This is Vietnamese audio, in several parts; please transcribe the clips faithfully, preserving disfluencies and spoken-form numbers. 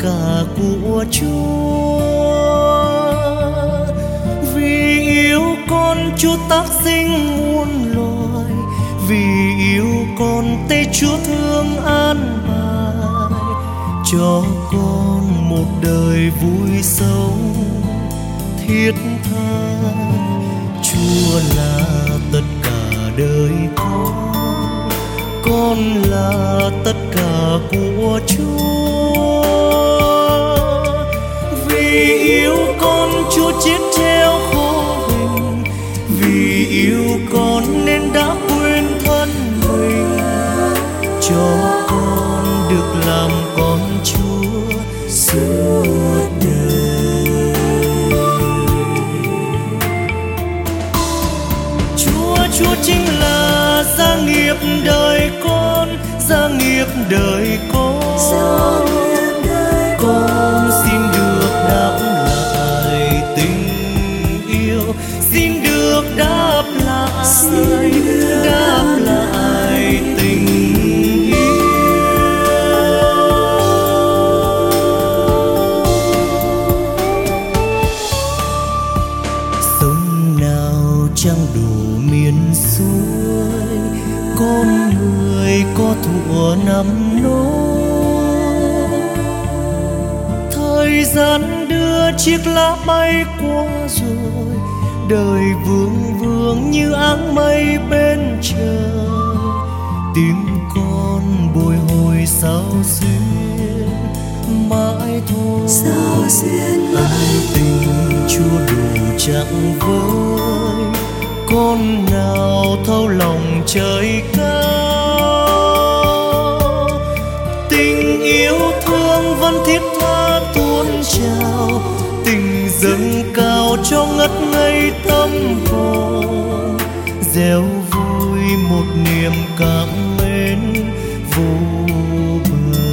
cả của Chúa. Vì yêu con Chúa tác sinh muôn loài, vì yêu con Tây Chúa thương an bài, cho con một đời vui sống thiết tha. Chúa là tất cả đời con, con là tất cả của Chúa. Vì yêu con Chúa chết treo khổ hình, vì yêu con nên đã quên thân mình, cho con được làm con Chúa suốt đời. Chúa Chúa chính là gia nghiệp đời con, gia nghiệp đời con. Con xin được đáp lại tình yêu, xin được đáp lại, đáp lại tình yêu. Sông nào chẳng đủ miền xuôi, con người có thuở năm nỗi. Thời gian đưa chiếc lá bay qua rồi, đời vương vương như áng mây bên trời. Tim con bồi hồi sao duyên mãi thôi, sao duyên mãi. Tình Chúa đủ chẳng với, con nào thấu lòng trời cao. Tình yêu thương vẫn thiết tha tuôn trào, tình dâng cao cho ngất ngây tâm hồn. Gieo vui một niềm cảm mến vô bờ.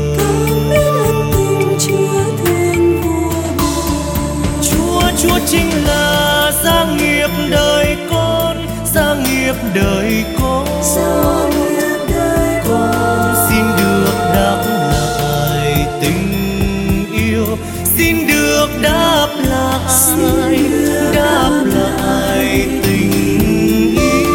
Chúa Chúa chính là gia nghiệp đời con, gia nghiệp đời con. Con xin được đáp lại tình yêu, xin được đáp lại, đáp lại tình yêu.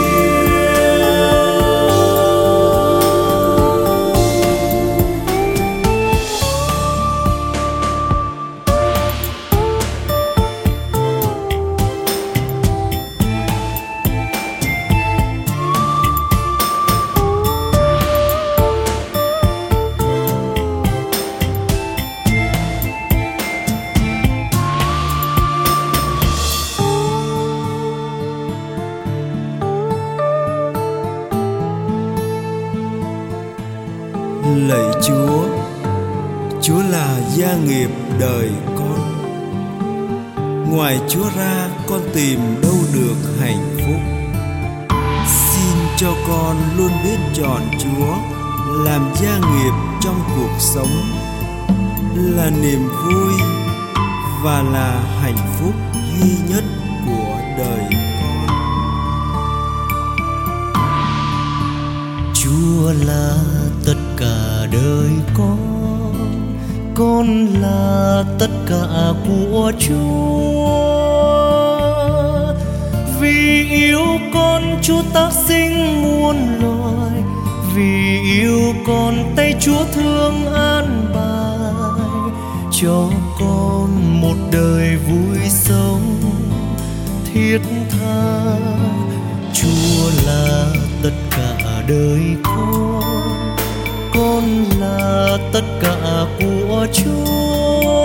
Lạy Chúa, Chúa là gia nghiệp đời con. Ngoài Chúa ra con tìm đâu được hạnh phúc. Xin cho con luôn biết chọn Chúa làm gia nghiệp trong cuộc sống, là niềm vui và là hạnh phúc duy nhất của đời con. Chúa là tất cả đời con, con là tất cả của Chúa. Vì yêu con Chúa tác sinh muôn loài, vì yêu con tay Chúa thương an bài, cho con một đời vui sống thiết tha. Chúa là tất cả đời con, con là tất cả của Chúa.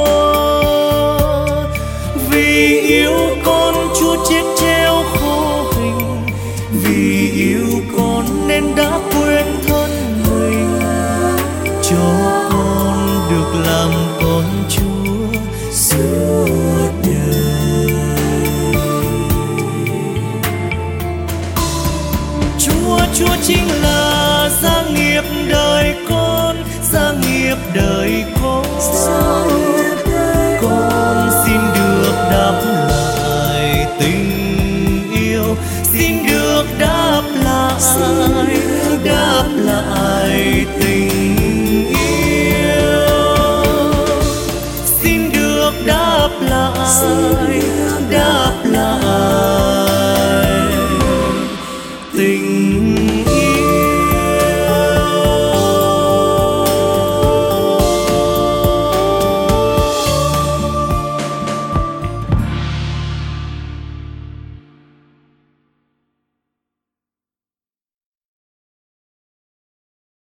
Vì yêu con Chúa chết treo khổ hình, vì yêu con nên đã quên thân mình, cho con được làm con Chúa suốt đời. Chúa Chúa chính là gia nghiệp đời con, gia nghiệp đời con. Con xin được đáp lại tình yêu, xin được đáp lại, đáp lại tình yêu. được đáp lại, đáp lại.